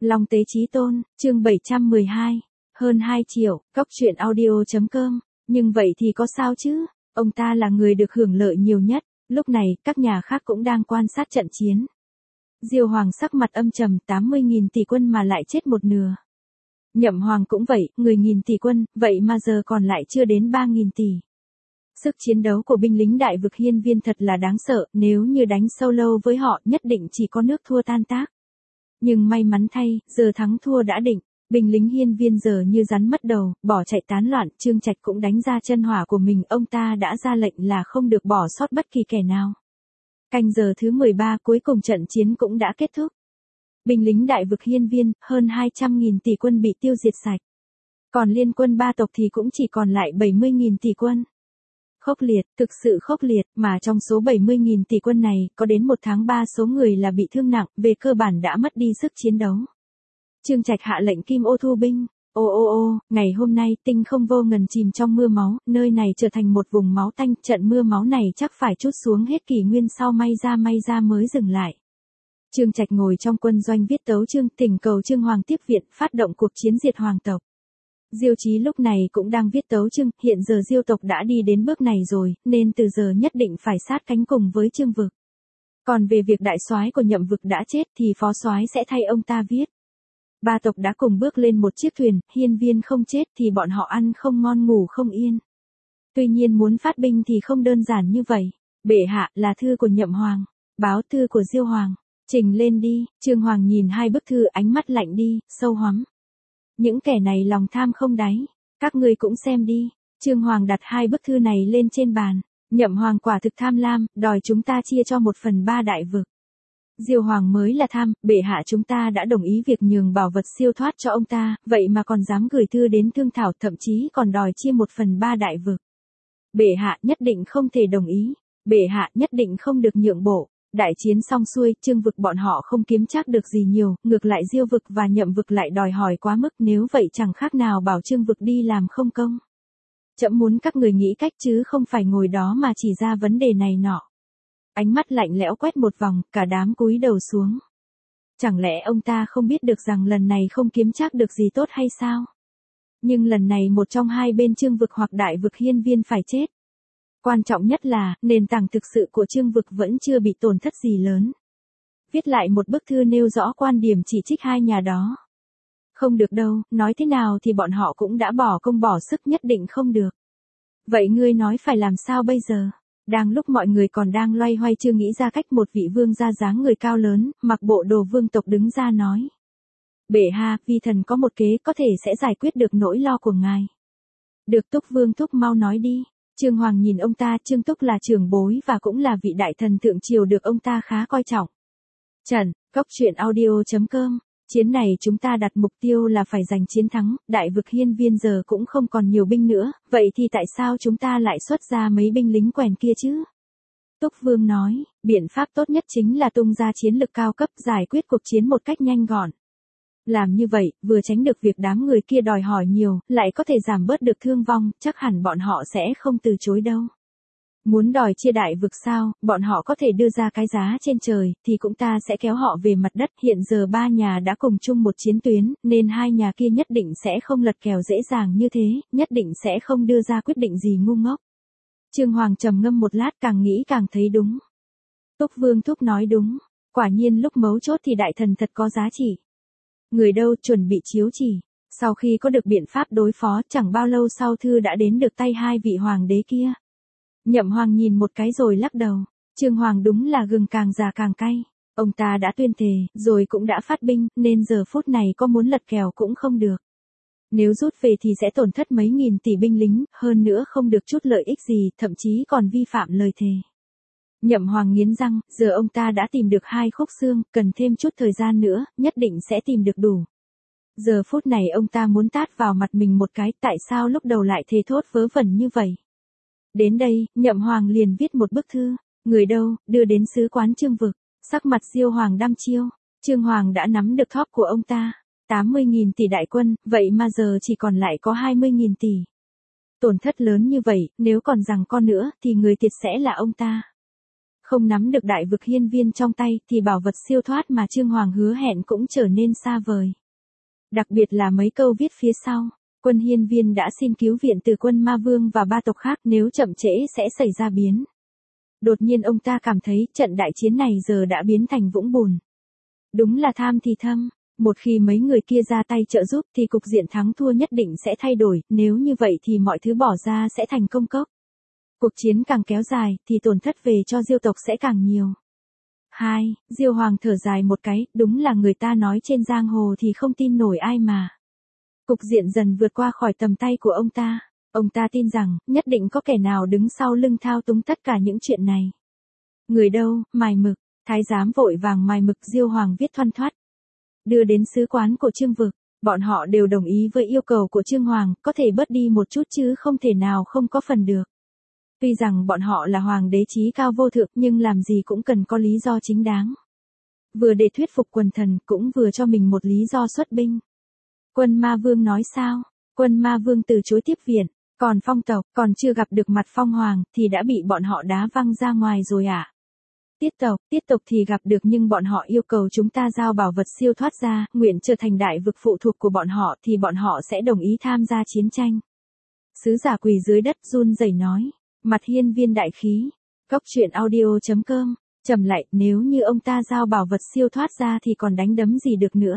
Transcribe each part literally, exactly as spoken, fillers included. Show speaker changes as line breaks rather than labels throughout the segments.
Long Tế Chí Tôn, chương bảy trăm mười hai, hơn hai triệu, cóc truyện audio chấm com, nhưng vậy thì có sao chứ, ông ta là người được hưởng lợi nhiều nhất, lúc này, các nhà khác cũng đang quan sát trận chiến. Diêu Hoàng sắc mặt âm trầm, tám mươi nghìn tỷ quân mà lại chết một nửa. Nhậm Hoàng cũng vậy, mười nghìn tỷ quân, vậy mà giờ còn lại chưa đến ba nghìn tỷ. Sức chiến đấu của binh lính đại vực hiên viên thật là đáng sợ, nếu như đánh sâu lâu với họ nhất định chỉ có nước thua tan tác. Nhưng may mắn thay, giờ thắng thua đã định, binh lính hiên viên giờ như rắn mất đầu, bỏ chạy tán loạn, Trương Trạch cũng đánh ra chân hỏa của mình, ông ta đã ra lệnh là không được bỏ sót bất kỳ kẻ nào. Canh giờ thứ mười ba cuối cùng trận chiến cũng đã kết thúc. Binh lính đại vực hiên viên, hơn hai trăm nghìn tỷ quân bị tiêu diệt sạch. Còn liên quân ba tộc thì cũng chỉ còn lại bảy mươi nghìn tỷ quân. Khốc liệt, thực sự khốc liệt, mà trong số bảy mươi nghìn tỷ quân này, có đến một tháng ba số người là bị thương nặng, về cơ bản đã mất đi sức chiến đấu. Trương Trạch hạ lệnh kim ô thu binh. Ô ô ô, ngày hôm nay tinh không vô ngần chìm trong mưa máu, nơi này trở thành một vùng máu tanh, trận mưa máu này chắc phải trút xuống hết kỷ nguyên sau may ra may ra mới dừng lại. Trương Trạch ngồi trong quân doanh viết tấu chương, thỉnh cầu Trương Hoàng tiếp viện, phát động cuộc chiến diệt hoàng tộc. Diêu Chí lúc này cũng đang viết tấu chương, hiện giờ Diêu tộc đã đi đến bước này rồi, nên từ giờ nhất định phải sát cánh cùng với Trương Vực. Còn về việc đại soái của Nhậm Vực đã chết thì phó soái sẽ thay ông ta viết. Ba tộc đã cùng bước lên một chiếc thuyền, hiên viên không chết thì bọn họ ăn không ngon ngủ không yên. Tuy nhiên muốn phát binh thì không đơn giản như vậy. Bệ hạ là thư của Nhậm Hoàng, báo thư của Diêu Hoàng, trình lên đi. Trương Hoàng nhìn hai bức thư, ánh mắt lạnh đi, sâu hoắm. Những kẻ này lòng tham không đáy, các ngươi cũng xem đi. Trương Hoàng đặt hai bức thư này lên trên bàn. Nhậm Hoàng quả thực tham lam, đòi chúng ta chia cho một phần ba đại vực. Diêu Hoàng mới là tham, bệ hạ chúng ta đã đồng ý việc nhường bảo vật siêu thoát cho ông ta, vậy mà còn dám gửi thư đến thương thảo, thậm chí còn đòi chia một phần ba đại vực. Bệ hạ nhất định không thể đồng ý, bệ hạ nhất định không được nhượng bộ. Đại chiến xong xuôi, Trương Vực bọn họ không kiếm chắc được gì nhiều, ngược lại Diêu Vực và Nhậm Vực lại đòi hỏi quá mức, nếu vậy chẳng khác nào bảo Trương Vực đi làm không công. Trẫm muốn các người nghĩ cách chứ không phải ngồi đó mà chỉ ra vấn đề này nọ. Ánh mắt lạnh lẽo quét một vòng, cả đám cúi đầu xuống. Chẳng lẽ ông ta không biết được rằng lần này không kiếm chắc được gì tốt hay sao? Nhưng lần này một trong hai bên Trương Vực hoặc đại vực hiên viên phải chết. Quan trọng nhất là, nền tảng thực sự của Trương Vực vẫn chưa bị tổn thất gì lớn. Viết lại một bức thư nêu rõ quan điểm chỉ trích hai nhà đó. Không được đâu, nói thế nào thì bọn họ cũng đã bỏ công bỏ sức, nhất định không được. Vậy ngươi nói phải làm sao bây giờ? Đang lúc mọi người còn đang loay hoay chưa nghĩ ra cách, một vị vương gia dáng người cao lớn, mặc bộ đồ vương tộc đứng ra nói. Bệ hạ, vi thần có một kế có thể sẽ giải quyết được nỗi lo của ngài. Được, Túc Vương Thúc mau nói đi. Trương Hoàng nhìn ông ta, Trương Túc là trưởng bối và cũng là vị đại thần thượng triều được ông ta khá coi trọng. Trần, cóc truyện audio chấm com, chiến này chúng ta đặt mục tiêu là phải giành chiến thắng, đại vực hiên viên giờ cũng không còn nhiều binh nữa, vậy thì tại sao chúng ta lại xuất ra mấy binh lính quèn kia chứ? Túc Vương nói, biện pháp tốt nhất chính là tung ra chiến lực cao cấp, giải quyết cuộc chiến một cách nhanh gọn. Làm như vậy, vừa tránh được việc đám người kia đòi hỏi nhiều, lại có thể giảm bớt được thương vong, chắc hẳn bọn họ sẽ không từ chối đâu. Muốn đòi chia đại vực sao, bọn họ có thể đưa ra cái giá trên trời, thì cũng ta sẽ kéo họ về mặt đất. Hiện giờ ba nhà đã cùng chung một chiến tuyến, nên hai nhà kia nhất định sẽ không lật kèo dễ dàng như thế, nhất định sẽ không đưa ra quyết định gì ngu ngốc. Trương Hoàng trầm ngâm một lát, càng nghĩ càng thấy đúng. Túc Vương Thúc nói đúng, quả nhiên lúc mấu chốt thì đại thần thật có giá trị. Người đâu chuẩn bị chiếu chỉ. Sau khi có được biện pháp đối phó, chẳng bao lâu sau thư đã đến được tay hai vị hoàng đế kia. Nhậm Hoàng nhìn một cái rồi lắc đầu. Trương Hoàng đúng là gừng càng già càng cay. Ông ta đã tuyên thề, rồi cũng đã phát binh, nên giờ phút này có muốn lật kèo cũng không được. Nếu rút về thì sẽ tổn thất mấy nghìn tỷ binh lính, hơn nữa không được chút lợi ích gì, thậm chí còn vi phạm lời thề. Nhậm Hoàng nghiến răng, giờ ông ta đã tìm được hai khúc xương, cần thêm chút thời gian nữa, nhất định sẽ tìm được đủ. Giờ phút này ông ta muốn tát vào mặt mình một cái, tại sao lúc đầu lại thề thốt vớ vẩn như vậy? Đến đây, Nhậm Hoàng liền viết một bức thư, người đâu, đưa đến sứ quán Trương Vực. Sắc mặt Diêu Hoàng đăm chiêu, Trương Hoàng đã nắm được thóp của ông ta, tám mươi nghìn tỷ đại quân, vậy mà giờ chỉ còn lại có hai mươi nghìn tỷ. Tổn thất lớn như vậy, nếu còn giằng co nữa thì người thiệt sẽ là ông ta. Không nắm được đại vực hiên viên trong tay thì bảo vật siêu thoát mà Trương Hoàng hứa hẹn cũng trở nên xa vời. Đặc biệt là mấy câu viết phía sau, quân hiên viên đã xin cứu viện từ quân ma vương và ba tộc khác, nếu chậm trễ sẽ xảy ra biến. Đột nhiên ông ta cảm thấy trận đại chiến này giờ đã biến thành vũng bùn. Đúng là tham thì thâm, một khi mấy người kia ra tay trợ giúp thì cục diện thắng thua nhất định sẽ thay đổi, nếu như vậy thì mọi thứ bỏ ra sẽ thành công cốc. Cuộc chiến càng kéo dài thì tổn thất về cho Diêu tộc sẽ càng nhiều. hai. Diêu Hoàng thở dài một cái, đúng là người ta nói trên giang hồ thì không tin nổi ai mà. Cục diện dần vượt qua khỏi tầm tay của ông ta. Ông ta tin rằng, nhất định có kẻ nào đứng sau lưng thao túng tất cả những chuyện này. Người đâu, mài mực, thái giám vội vàng mài mực Diêu Hoàng viết thoăn thoắt. Đưa đến sứ quán của Trương Vực, bọn họ đều đồng ý với yêu cầu của Trương Hoàng, có thể bớt đi một chút chứ không thể nào không có phần được. Tuy rằng bọn họ là hoàng đế chí cao vô thượng nhưng làm gì cũng cần có lý do chính đáng. Vừa để thuyết phục quần thần cũng vừa cho mình một lý do xuất binh. Quân ma vương nói sao? Quân ma vương từ chối tiếp viện, còn phong tộc còn chưa gặp được mặt phong hoàng thì đã bị bọn họ đá văng ra ngoài rồi à? Tiết tộc, tiết tộc thì gặp được nhưng bọn họ yêu cầu chúng ta giao bảo vật siêu thoát ra, nguyện trở thành đại vực phụ thuộc của bọn họ thì bọn họ sẽ đồng ý tham gia chiến tranh. Sứ giả quỳ dưới đất run rẩy nói, mặt hiên viên đại khí. Cốc truyện audio chấm com, trầm lại, nếu như ông ta giao bảo vật siêu thoát ra thì còn đánh đấm gì được nữa.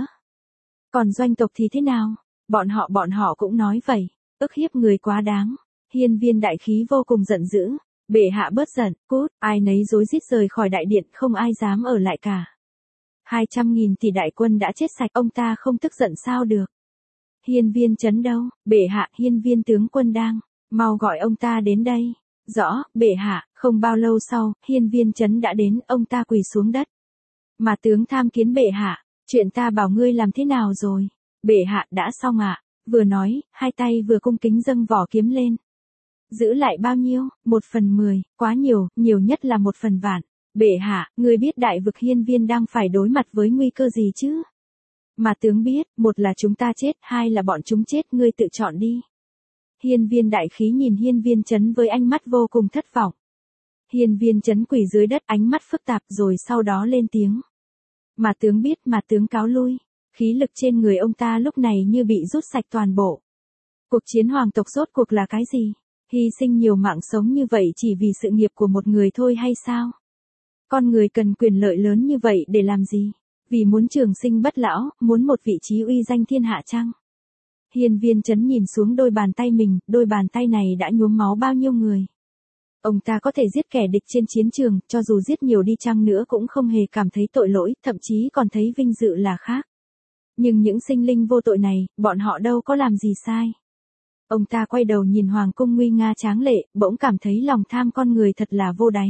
Còn doanh tộc thì thế nào? Bọn họ bọn họ cũng nói vậy, ức hiếp người quá đáng. Hiên viên đại khí vô cùng giận dữ. Bệ hạ bớt giận, cút, ai nấy rối rít rời khỏi đại điện, không ai dám ở lại cả. Hai trăm nghìn tỷ đại quân đã chết sạch, ông ta không tức giận sao được. Hiên viên chấn đâu? Bệ hạ, hiên viên tướng quân đang, mau gọi ông ta đến đây. Rõ, bệ hạ. Không bao lâu sau, hiên viên chấn đã đến, ông ta quỳ xuống đất. Mà tướng tham kiến bệ hạ, chuyện ta bảo ngươi làm thế nào rồi? Bệ hạ đã xong ạ. À? Vừa nói, hai tay vừa cung kính dâng vỏ kiếm lên. Giữ lại bao nhiêu? Một phần mười, quá nhiều, nhiều nhất là một phần vạn. Bệ hạ, ngươi biết đại vực hiên viên đang phải đối mặt với nguy cơ gì chứ? Mà tướng biết, một là chúng ta chết, hai là bọn chúng chết, ngươi tự chọn đi. Hiên viên đại khí nhìn hiên viên chấn với ánh mắt vô cùng thất vọng. Hiên viên chấn quỳ dưới đất, ánh mắt phức tạp rồi sau đó lên tiếng. Mà tướng biết, mà tướng cáo lui. Khí lực trên người ông ta lúc này như bị rút sạch toàn bộ. Cuộc chiến hoàng tộc rốt cuộc là cái gì? Hy sinh nhiều mạng sống như vậy chỉ vì sự nghiệp của một người thôi hay sao? Con người cần quyền lợi lớn như vậy để làm gì? Vì muốn trường sinh bất lão, muốn một vị trí uy danh thiên hạ chăng? Hiên viên chấn nhìn xuống đôi bàn tay mình, đôi bàn tay này đã nhuốm máu bao nhiêu người. Ông ta có thể giết kẻ địch trên chiến trường, cho dù giết nhiều đi chăng nữa cũng không hề cảm thấy tội lỗi, thậm chí còn thấy vinh dự là khác. Nhưng những sinh linh vô tội này, bọn họ đâu có làm gì sai. Ông ta quay đầu nhìn hoàng cung nguy nga tráng lệ, bỗng cảm thấy lòng tham con người thật là vô đáy.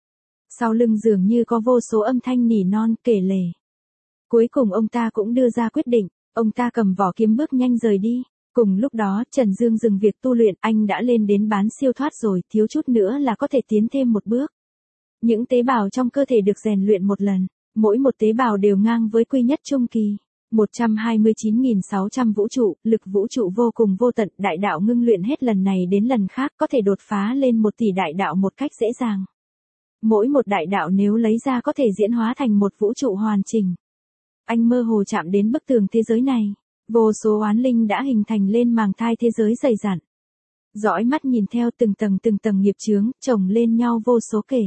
Sau lưng dường như có vô số âm thanh nỉ non, kể lể. Cuối cùng ông ta cũng đưa ra quyết định, ông ta cầm vỏ kiếm bước nhanh rời đi. Cùng lúc đó, Trần Dương dừng việc tu luyện, anh đã lên đến bán siêu thoát rồi, thiếu chút nữa là có thể tiến thêm một bước. Những tế bào trong cơ thể được rèn luyện một lần, mỗi một tế bào đều ngang với quy nhất trung kỳ. một trăm hai mươi chín nghìn sáu trăm vũ trụ, lực vũ trụ vô cùng vô tận, đại đạo ngưng luyện hết lần này đến lần khác có thể đột phá lên một tỷ đại đạo một cách dễ dàng. Mỗi một đại đạo nếu lấy ra có thể diễn hóa thành một vũ trụ hoàn chỉnh. Anh mơ hồ chạm đến bức tường thế giới này, vô số oán linh đã hình thành lên màng thai thế giới dày dặn. Dõi mắt nhìn theo từng tầng từng tầng nghiệp chướng, chồng lên nhau vô số kể.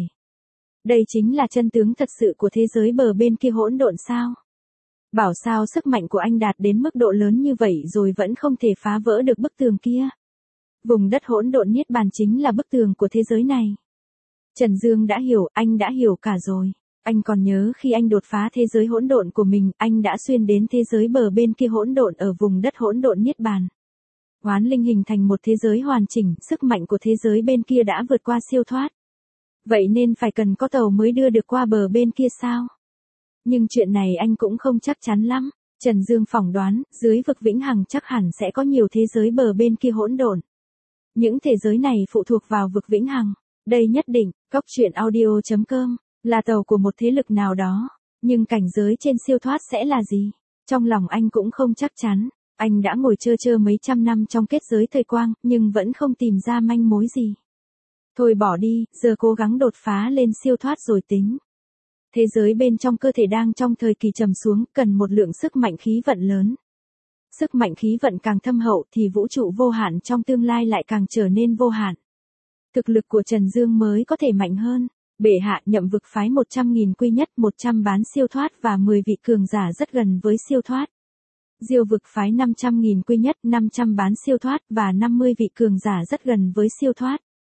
Đây chính là chân tướng thật sự của thế giới bờ bên kia hỗn độn sao? Bảo sao sức mạnh của anh đạt đến mức độ lớn như vậy rồi vẫn không thể phá vỡ được bức tường kia. Vùng đất hỗn độn niết bàn chính là bức tường của thế giới này. Trần Dương đã hiểu, anh đã hiểu cả rồi. Anh còn nhớ khi anh đột phá thế giới hỗn độn của mình, anh đã xuyên đến thế giới bờ bên kia hỗn độn ở vùng đất hỗn độn niết bàn. Oán linh hình thành một thế giới hoàn chỉnh, sức mạnh của thế giới bên kia đã vượt qua siêu thoát. Vậy nên phải cần có tàu mới đưa được qua bờ bên kia sao? Nhưng chuyện này anh cũng không chắc chắn lắm. Trần Dương phỏng đoán, dưới vực vĩnh hằng chắc hẳn sẽ có nhiều thế giới bờ bên kia hỗn độn. Những thế giới này phụ thuộc vào vực vĩnh hằng. Đây nhất định, cốc truyện audio chấm com, là tàu của một thế lực nào đó. Nhưng cảnh giới trên siêu thoát sẽ là gì? Trong lòng anh cũng không chắc chắn. Anh đã ngồi chơ chơ mấy trăm năm trong kết giới thời quang, nhưng vẫn không tìm ra manh mối gì. Thôi bỏ đi, giờ cố gắng đột phá lên siêu thoát rồi tính. Thế giới bên trong cơ thể đang trong thời kỳ trầm xuống, cần một lượng sức mạnh khí vận lớn. Sức mạnh khí vận càng thâm hậu thì vũ trụ vô hạn trong tương lai lại càng trở nên vô hạn. Thực lực của Trần Dương mới có thể mạnh hơn. Bệ hạ nhậm vực phái một trăm nghìn quy nhất, một trăm bán siêu thoát và mười vị cường giả rất gần với siêu thoát. Diêu vực phái năm trăm nghìn quy nhất, năm trăm bán siêu thoát và năm mươi vị cường giả rất gần với siêu thoát.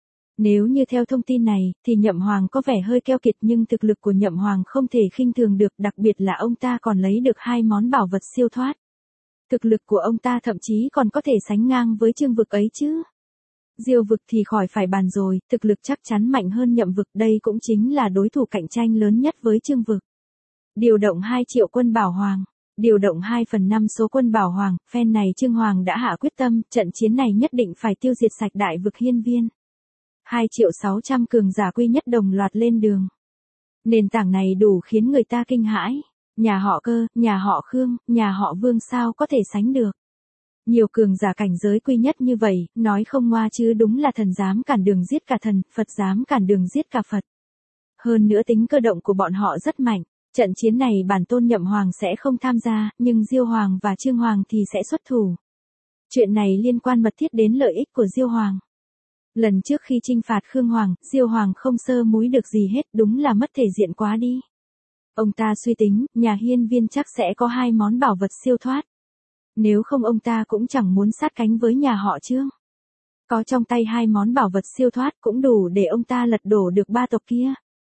Nếu như theo thông tin này, thì Nhậm Hoàng có vẻ hơi keo kiệt nhưng thực lực của Nhậm Hoàng không thể khinh thường được, đặc biệt là ông ta còn lấy được hai món bảo vật siêu thoát. Thực lực của ông ta thậm chí còn có thể sánh ngang với Chương vực ấy chứ. Diêu vực thì khỏi phải bàn rồi, thực lực chắc chắn mạnh hơn Nhậm vực, đây cũng chính là đối thủ cạnh tranh lớn nhất với Chương vực. Điều động hai triệu quân Bảo Hoàng. Điều động hai phần năm số quân Bảo Hoàng, phen này Chương Hoàng đã hạ quyết tâm, trận chiến này nhất định phải tiêu diệt sạch đại vực Hiên Viên. hai triệu sáu trăm cường giả quy nhất đồng loạt lên đường. Nền tảng này đủ khiến người ta kinh hãi. Nhà họ Cơ, nhà họ Khương, nhà họ Vương sao có thể sánh được. Nhiều cường giả cảnh giới quy nhất như vậy, nói không ngoa chứ đúng là thần dám cản đường giết cả thần, Phật dám cản đường giết cả Phật. Hơn nữa tính cơ động của bọn họ rất mạnh. Trận chiến này bản tôn Nhậm Hoàng sẽ không tham gia, nhưng Diêu Hoàng và Chương Hoàng thì sẽ xuất thủ. Chuyện này liên quan mật thiết đến lợi ích của Diêu Hoàng. Lần trước khi chinh phạt Khương Hoàng, Diêu Hoàng không sơ múi được gì hết, đúng là mất thể diện quá đi. Ông ta suy tính, nhà Hiên Viên chắc sẽ có hai món bảo vật siêu thoát. Nếu không ông ta cũng chẳng muốn sát cánh với nhà họ Trương. Có trong tay hai món bảo vật siêu thoát cũng đủ để ông ta lật đổ được ba tộc kia.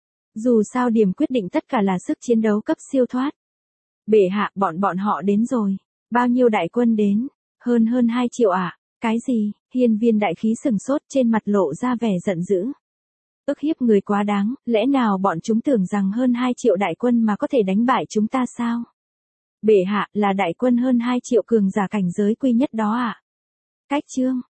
Dù sao điểm quyết định tất cả là sức chiến đấu cấp siêu thoát. Bệ hạ, bọn bọn họ đến rồi. Bao nhiêu đại quân đến? Hơn hơn hai triệu ạ. À? Cái gì? Hiên Viên đại khí sừng sốt, trên mặt lộ ra vẻ giận dữ. Ức hiếp người quá đáng, lẽ nào bọn chúng tưởng rằng hơn hai triệu đại quân mà có thể đánh bại chúng ta sao? Bệ hạ, là đại quân hơn hai triệu cường giả cảnh giới quy nhất đó ạ. À? Cách Trương,